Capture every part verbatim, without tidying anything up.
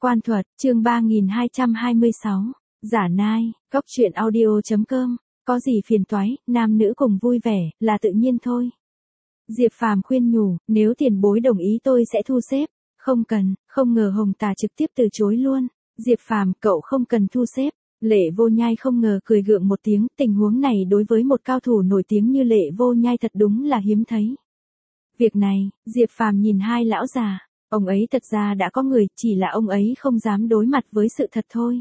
Quan thuật, chương ba nghìn hai trăm hai mươi sáu. Giả nai, góc truyện audio.com. Có gì phiền toái, nam nữ cùng vui vẻ, là tự nhiên thôi. Diệp Phàm khuyên nhủ, nếu tiền bối đồng ý tôi sẽ thu xếp. Không cần, không ngờ Hồng Tà trực tiếp từ chối luôn. Diệp Phàm, cậu không cần thu xếp. Lệ Vô Nhai không ngờ cười gượng một tiếng, tình huống này đối với một cao thủ nổi tiếng như Lệ Vô Nhai thật đúng là hiếm thấy. Việc này, Diệp Phàm nhìn hai lão già. Ông ấy thật ra đã có người, chỉ là ông ấy không dám đối mặt với sự thật thôi.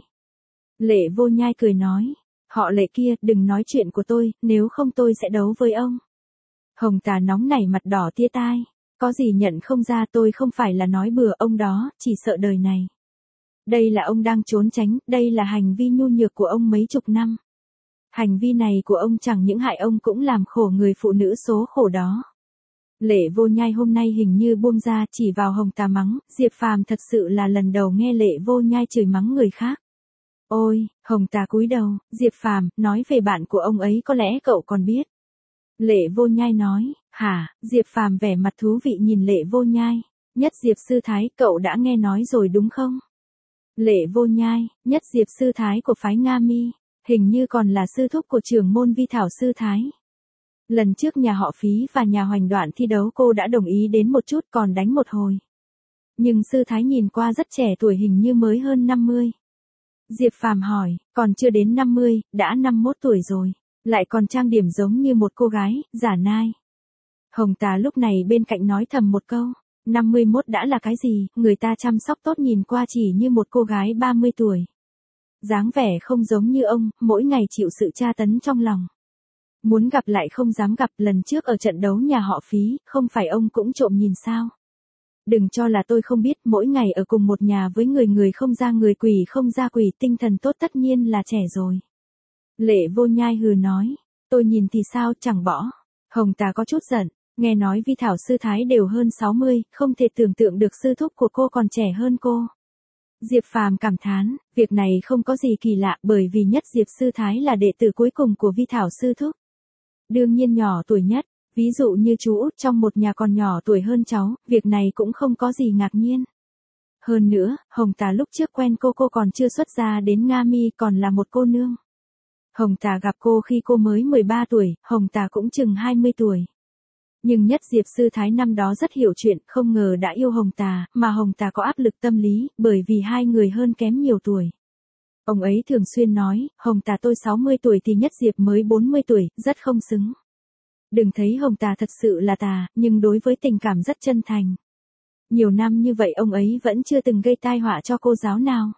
Lệ Vô Nhai cười nói, họ Lệ kia, đừng nói chuyện của tôi, nếu không tôi sẽ đấu với ông. Hồng Tà nóng nảy mặt đỏ tia tai, có gì nhận không ra, tôi không phải là nói bừa, ông đó, chỉ sợ đời này. Đây là ông đang trốn tránh, đây là hành vi nhu nhược của ông mấy chục năm. Hành vi này của ông chẳng những hại ông cũng làm khổ người phụ nữ số khổ đó. Lệ Vô Nhai hôm nay hình như buông ra chỉ vào Hồng Tà mắng, Diệp Phàm thật sự là lần đầu nghe Lệ Vô Nhai chửi mắng người khác. Ôi, Hồng Tà cúi đầu, Diệp Phàm, nói về bạn của ông ấy có lẽ cậu còn biết. Lệ Vô Nhai nói, hả, Diệp Phàm vẻ mặt thú vị nhìn Lệ Vô Nhai, Nhất Diệp Sư Thái, cậu đã nghe nói rồi đúng không? Lệ Vô Nhai, Nhất Diệp Sư Thái của phái Nga Mi, hình như còn là sư thúc của trưởng môn Vi Thảo Sư Thái. Lần trước nhà họ Phí và nhà Hoành Đoạn thi đấu cô đã đồng ý đến một chút còn đánh một hồi. Nhưng Sư Thái nhìn qua rất trẻ tuổi, hình như mới hơn năm mươi. Diệp Phàm hỏi, còn chưa đến năm mươi, đã năm mươi mốt tuổi rồi, lại còn trang điểm giống như một cô gái, giả nai. Hồng Tà lúc này bên cạnh nói thầm một câu, năm mươi mốt đã là cái gì, người ta chăm sóc tốt nhìn qua chỉ như một cô gái ba mươi tuổi. Dáng vẻ không giống như ông, mỗi ngày chịu sự tra tấn trong lòng. Muốn gặp lại không dám gặp, lần trước ở trận đấu nhà họ Phí, không phải ông cũng trộm nhìn sao? Đừng cho là tôi không biết, mỗi ngày ở cùng một nhà với người người không ra người, quỷ không ra quỷ, tinh thần tốt tất nhiên là trẻ rồi. Lệ Vô Nhai hừ nói, tôi nhìn thì sao, chẳng bỏ. Hồng Tà có chút giận, nghe nói Vi Thảo Sư Thái đều hơn sáu mươi, không thể tưởng tượng được sư thúc của cô còn trẻ hơn cô. Diệp Phàm cảm thán, việc này không có gì kỳ lạ, bởi vì Nhất Diệp Sư Thái là đệ tử cuối cùng của Vi Thảo Sư thúc. Đương nhiên nhỏ tuổi nhất, ví dụ như chú út trong một nhà còn nhỏ tuổi hơn cháu, việc này cũng không có gì ngạc nhiên. Hơn nữa, Hồng Tà lúc trước quen cô cô còn chưa xuất gia đến Nga Mi, còn là một cô nương. Hồng Tà gặp cô khi cô mới mười ba tuổi, Hồng Tà cũng chừng hai mươi tuổi. Nhưng Nhất Diệp Sư Thái năm đó rất hiểu chuyện, không ngờ đã yêu Hồng Tà, mà Hồng Tà có áp lực tâm lý, bởi vì hai người hơn kém nhiều tuổi. Ông ấy thường xuyên nói, Hồng Tà tôi sáu mươi tuổi thì Nhất Diệp mới bốn mươi tuổi, rất không xứng. Đừng thấy Hồng Tà thật sự là tà, nhưng đối với tình cảm rất chân thành. Nhiều năm như vậy ông ấy vẫn chưa từng gây tai họa cho cô giáo nào.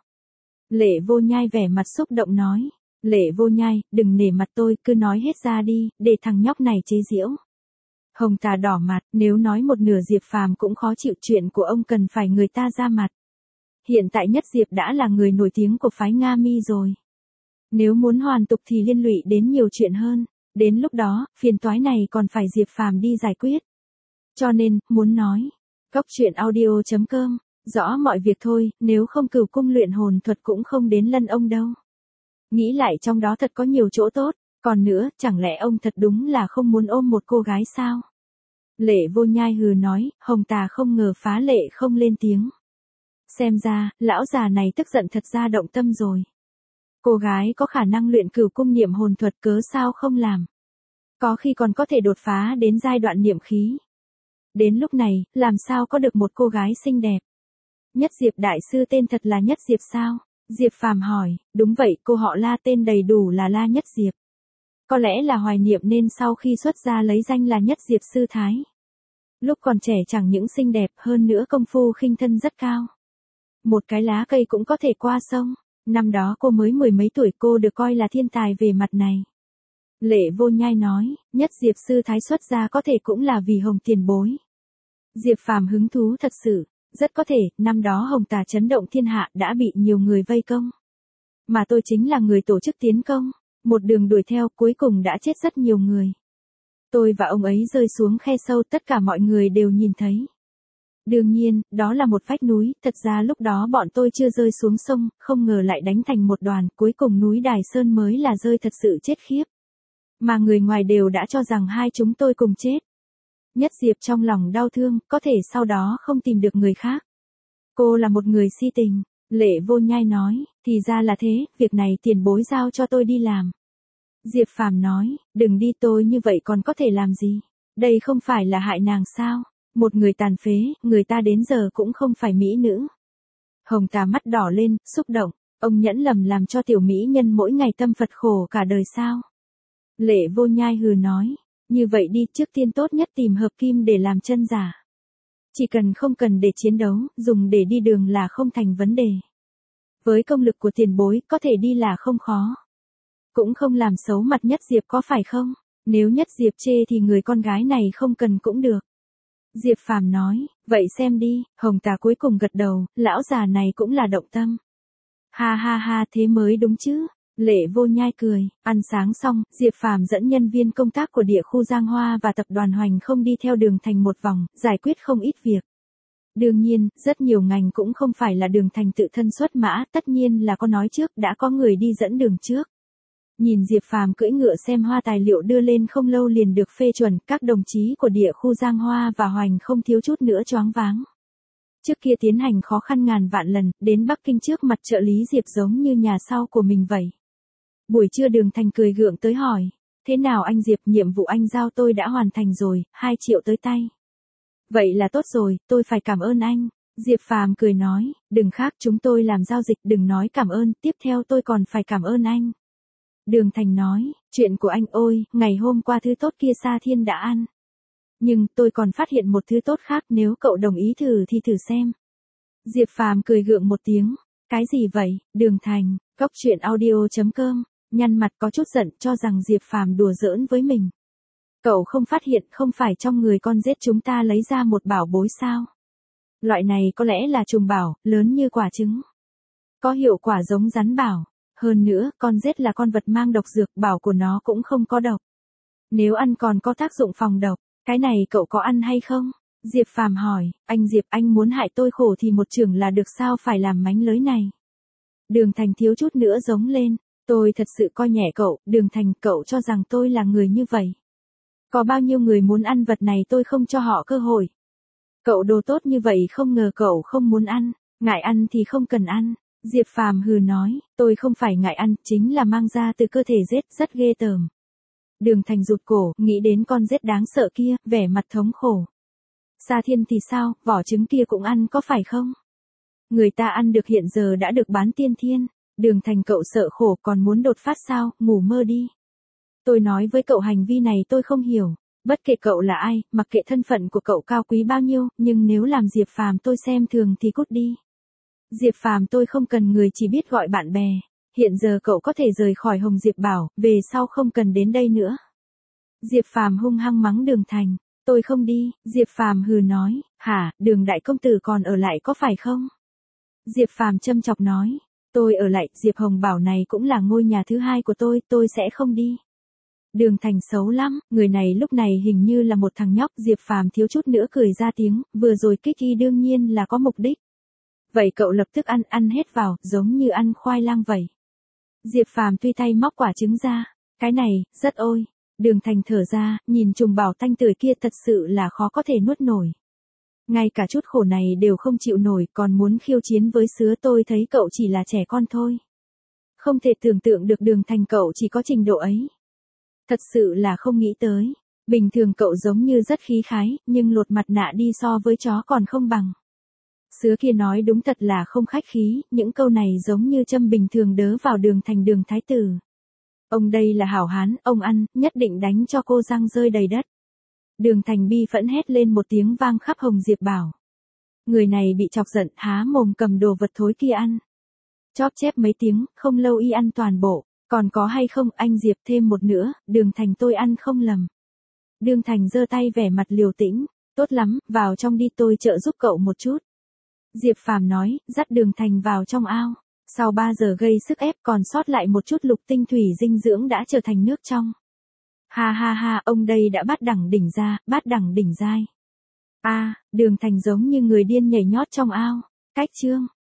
Lệ Vô Nhai vẻ mặt xúc động nói, Lệ Vô Nhai, đừng nể mặt tôi, cứ nói hết ra đi, để thằng nhóc này chế giễu. Hồng Tà đỏ mặt, nếu nói một nửa Diệp Phàm cũng khó chịu, chuyện của ông cần phải người ta ra mặt. Hiện tại Nhất Diệp đã là người nổi tiếng của phái Nga Mi rồi. Nếu muốn hoàn tục thì liên lụy đến nhiều chuyện hơn, đến lúc đó, phiền toái này còn phải Diệp Phàm đi giải quyết. Cho nên, muốn nói, góc truyện audio.com, rõ mọi việc thôi, nếu không Cửu Cung luyện hồn thuật cũng không đến lân ông đâu. Nghĩ lại trong đó thật có nhiều chỗ tốt, còn nữa, chẳng lẽ ông thật đúng là không muốn ôm một cô gái sao? Lệ Vô Nhai hừ nói, Hồng Tà không ngờ phá lệ không lên tiếng. Xem ra, lão già này tức giận thật ra động tâm rồi. Cô gái có khả năng luyện Cửu Cung niệm hồn thuật cớ sao không làm? Có khi còn có thể đột phá đến giai đoạn niệm khí. Đến lúc này, làm sao có được một cô gái xinh đẹp? Nhất Diệp đại sư tên thật là Nhất Diệp sao? Diệp Phàm hỏi, đúng vậy, cô họ La tên đầy đủ là La Nhất Diệp. Có lẽ là hoài niệm nên sau khi xuất gia lấy danh là Nhất Diệp Sư Thái. Lúc còn trẻ chẳng những xinh đẹp, hơn nữa công phu khinh thân rất cao. Một cái lá cây cũng có thể qua sông. Năm đó cô mới mười mấy tuổi, cô được coi là thiên tài về mặt này. Lệ Vô Nhai nói, Nhất Diệp Sư Thái xuất gia có thể cũng là vì Hồng tiền bối. Diệp Phàm hứng thú thật sự, rất có thể, năm đó Hồng Tà chấn động thiên hạ đã bị nhiều người vây công. Mà tôi chính là người tổ chức tiến công, một đường đuổi theo, cuối cùng đã chết rất nhiều người. Tôi và ông ấy rơi xuống khe sâu, tất cả mọi người đều nhìn thấy. Đương nhiên, đó là một vách núi, thật ra lúc đó bọn tôi chưa rơi xuống sông, không ngờ lại đánh thành một đoàn, cuối cùng núi Đài Sơn mới là rơi thật sự chết khiếp. Mà người ngoài đều đã cho rằng hai chúng tôi cùng chết. Nhất Diệp trong lòng đau thương, có thể sau đó không tìm được người khác. Cô là một người si tình. Lệ Vô Nhai nói, thì ra là thế, việc này tiền bối giao cho tôi đi làm. Diệp Phàm nói, đừng đi, tôi như vậy còn có thể làm gì? Đây không phải là hại nàng sao? Một người tàn phế, người ta đến giờ cũng không phải mỹ nữ. Hồng Tà mắt đỏ lên, xúc động, ông nhẫn lầm làm cho tiểu mỹ nhân mỗi ngày tâm Phật khổ cả đời sao? Lệ Vô Nhai hừ nói, như vậy đi, trước tiên tốt nhất tìm hợp kim để làm chân giả. Chỉ cần không cần để chiến đấu, dùng để đi đường là không thành vấn đề. Với công lực của tiền bối, có thể đi là không khó. Cũng không làm xấu mặt Nhất Diệp có phải không? Nếu Nhất Diệp chê thì người con gái này không cần cũng được. Diệp Phàm nói, vậy xem đi. Hồng Tà cuối cùng gật đầu, lão già này cũng là động tâm. Ha ha ha, thế mới đúng chứ. Lệ Vô Nhai cười, ăn sáng xong, Diệp Phàm dẫn nhân viên công tác của địa khu Giang Hoa và tập đoàn Hoành Không đi theo Đường Thành một vòng, giải quyết không ít việc. Đương nhiên, rất nhiều ngành cũng không phải là Đường Thành tự thân xuất mã, tất nhiên là có nói trước, đã có người đi dẫn đường trước. Nhìn Diệp Phàm cưỡi ngựa xem hoa tài liệu đưa lên không lâu liền được phê chuẩn, các đồng chí của địa khu Giang Hoa và Hoành Không thiếu chút nữa choáng váng. Trước kia tiến hành khó khăn ngàn vạn lần, đến Bắc Kinh trước mặt trợ lý Diệp giống như nhà sau của mình vậy. Buổi trưa Đường Thành cười gượng tới hỏi, thế nào anh Diệp, nhiệm vụ anh giao tôi đã hoàn thành rồi, hai triệu tới tay. Vậy là tốt rồi, tôi phải cảm ơn anh. Diệp Phàm cười nói, đừng khác, chúng tôi làm giao dịch, đừng nói cảm ơn, tiếp theo tôi còn phải cảm ơn anh. Đường Thành nói, chuyện của anh ôi, ngày hôm qua thứ tốt kia Sa Thiên đã ăn. Nhưng tôi còn phát hiện một thứ tốt khác, nếu cậu đồng ý thử thì thử xem. Diệp Phàm cười gượng một tiếng, cái gì vậy? Đường Thành, Cốc Truyện Audio chấm com, nhăn mặt có chút giận cho rằng Diệp Phàm đùa giỡn với mình. Cậu không phát hiện không phải trong người con rết chúng ta lấy ra một bảo bối sao? Loại này có lẽ là trùng bảo, lớn như quả trứng. Có hiệu quả giống rắn bảo. Hơn nữa, con rết là con vật mang độc dược, bảo của nó cũng không có độc. Nếu ăn còn có tác dụng phòng độc, cái này cậu có ăn hay không? Diệp Phàm hỏi, anh Diệp, anh muốn hại tôi khổ thì một chưởng là được sao phải làm mánh lới này? Đường Thành thiếu chút nữa giống lên, tôi thật sự coi nhẹ cậu, Đường Thành, cậu cho rằng tôi là người như vậy. Có bao nhiêu người muốn ăn vật này tôi không cho họ cơ hội. Cậu đồ tốt như vậy không ngờ cậu không muốn ăn, ngại ăn thì không cần ăn. Diệp Phàm hừ nói, tôi không phải ngại ăn, chính là mang ra từ cơ thể rết, rất ghê tởm. Đường Thành rụt cổ, nghĩ đến con rết đáng sợ kia, vẻ mặt thống khổ. Sa Thiên thì sao, vỏ trứng kia cũng ăn có phải không? Người ta ăn được hiện giờ đã được bán tiên thiên. Đường Thành, cậu sợ khổ còn muốn đột phát sao, ngủ mơ đi. Tôi nói với cậu hành vi này tôi không hiểu. Bất kể cậu là ai, mặc kệ thân phận của cậu cao quý bao nhiêu, nhưng nếu làm Diệp Phàm tôi xem thường thì cút đi. Diệp Phàm tôi không cần người chỉ biết gọi bạn bè. Hiện giờ cậu có thể rời khỏi Hồng Diệp Bảo, về sau không cần đến đây nữa. Diệp Phàm hung hăng mắng Đường Thành, tôi không đi. Diệp Phàm hừ nói, hả, Đường đại công tử còn ở lại có phải không? Diệp Phàm châm chọc nói, tôi ở lại, Diệp Hồng Bảo này cũng là ngôi nhà thứ hai của tôi, tôi sẽ không đi. Đường Thành xấu lắm, người này lúc này hình như là một thằng nhóc. Diệp Phàm thiếu chút nữa cười ra tiếng, vừa rồi kích y đương nhiên là có mục đích. Vậy cậu lập tức ăn, ăn hết vào, giống như ăn khoai lang vậy. Diệp Phàm tuy tay móc quả trứng ra, cái này, rất ôi. Đường Thành thở ra, nhìn trùng bảo thanh tươi kia thật sự là khó có thể nuốt nổi. Ngay cả chút khổ này đều không chịu nổi, còn muốn khiêu chiến với sứa, tôi thấy cậu chỉ là trẻ con thôi. Không thể tưởng tượng được Đường Thành cậu chỉ có trình độ ấy. Thật sự là không nghĩ tới. Bình thường cậu giống như rất khí khái, nhưng lột mặt nạ đi so với chó còn không bằng. Sứa kia nói đúng thật là không khách khí, những câu này giống như châm bình thường đớ vào Đường Thành. Đường thái tử. Ông đây là hảo hán, ông ăn, nhất định đánh cho cô răng rơi đầy đất. Đường Thành bi phẫn hét lên một tiếng vang khắp Hồng Diệp Bảo. Người này bị chọc giận, há mồm cầm đồ vật thối kia ăn. Chóp chép mấy tiếng, không lâu y ăn toàn bộ. Còn có hay không, anh Diệp thêm một nữa, Đường Thành tôi ăn không lầm. Đường Thành giơ tay vẻ mặt liều tĩnh, tốt lắm, vào trong đi tôi trợ giúp cậu một chút. Diệp Phàm nói, dắt Đường Thành vào trong ao. Sau ba giờ gây sức ép còn sót lại một chút lục tinh thủy dinh dưỡng đã trở thành nước trong. Ha ha ha, ông đây đã bát đẳng đỉnh ra, bát đẳng đỉnh giai. A, à, Đường Thành giống như người điên nhảy nhót trong ao. Cách chương.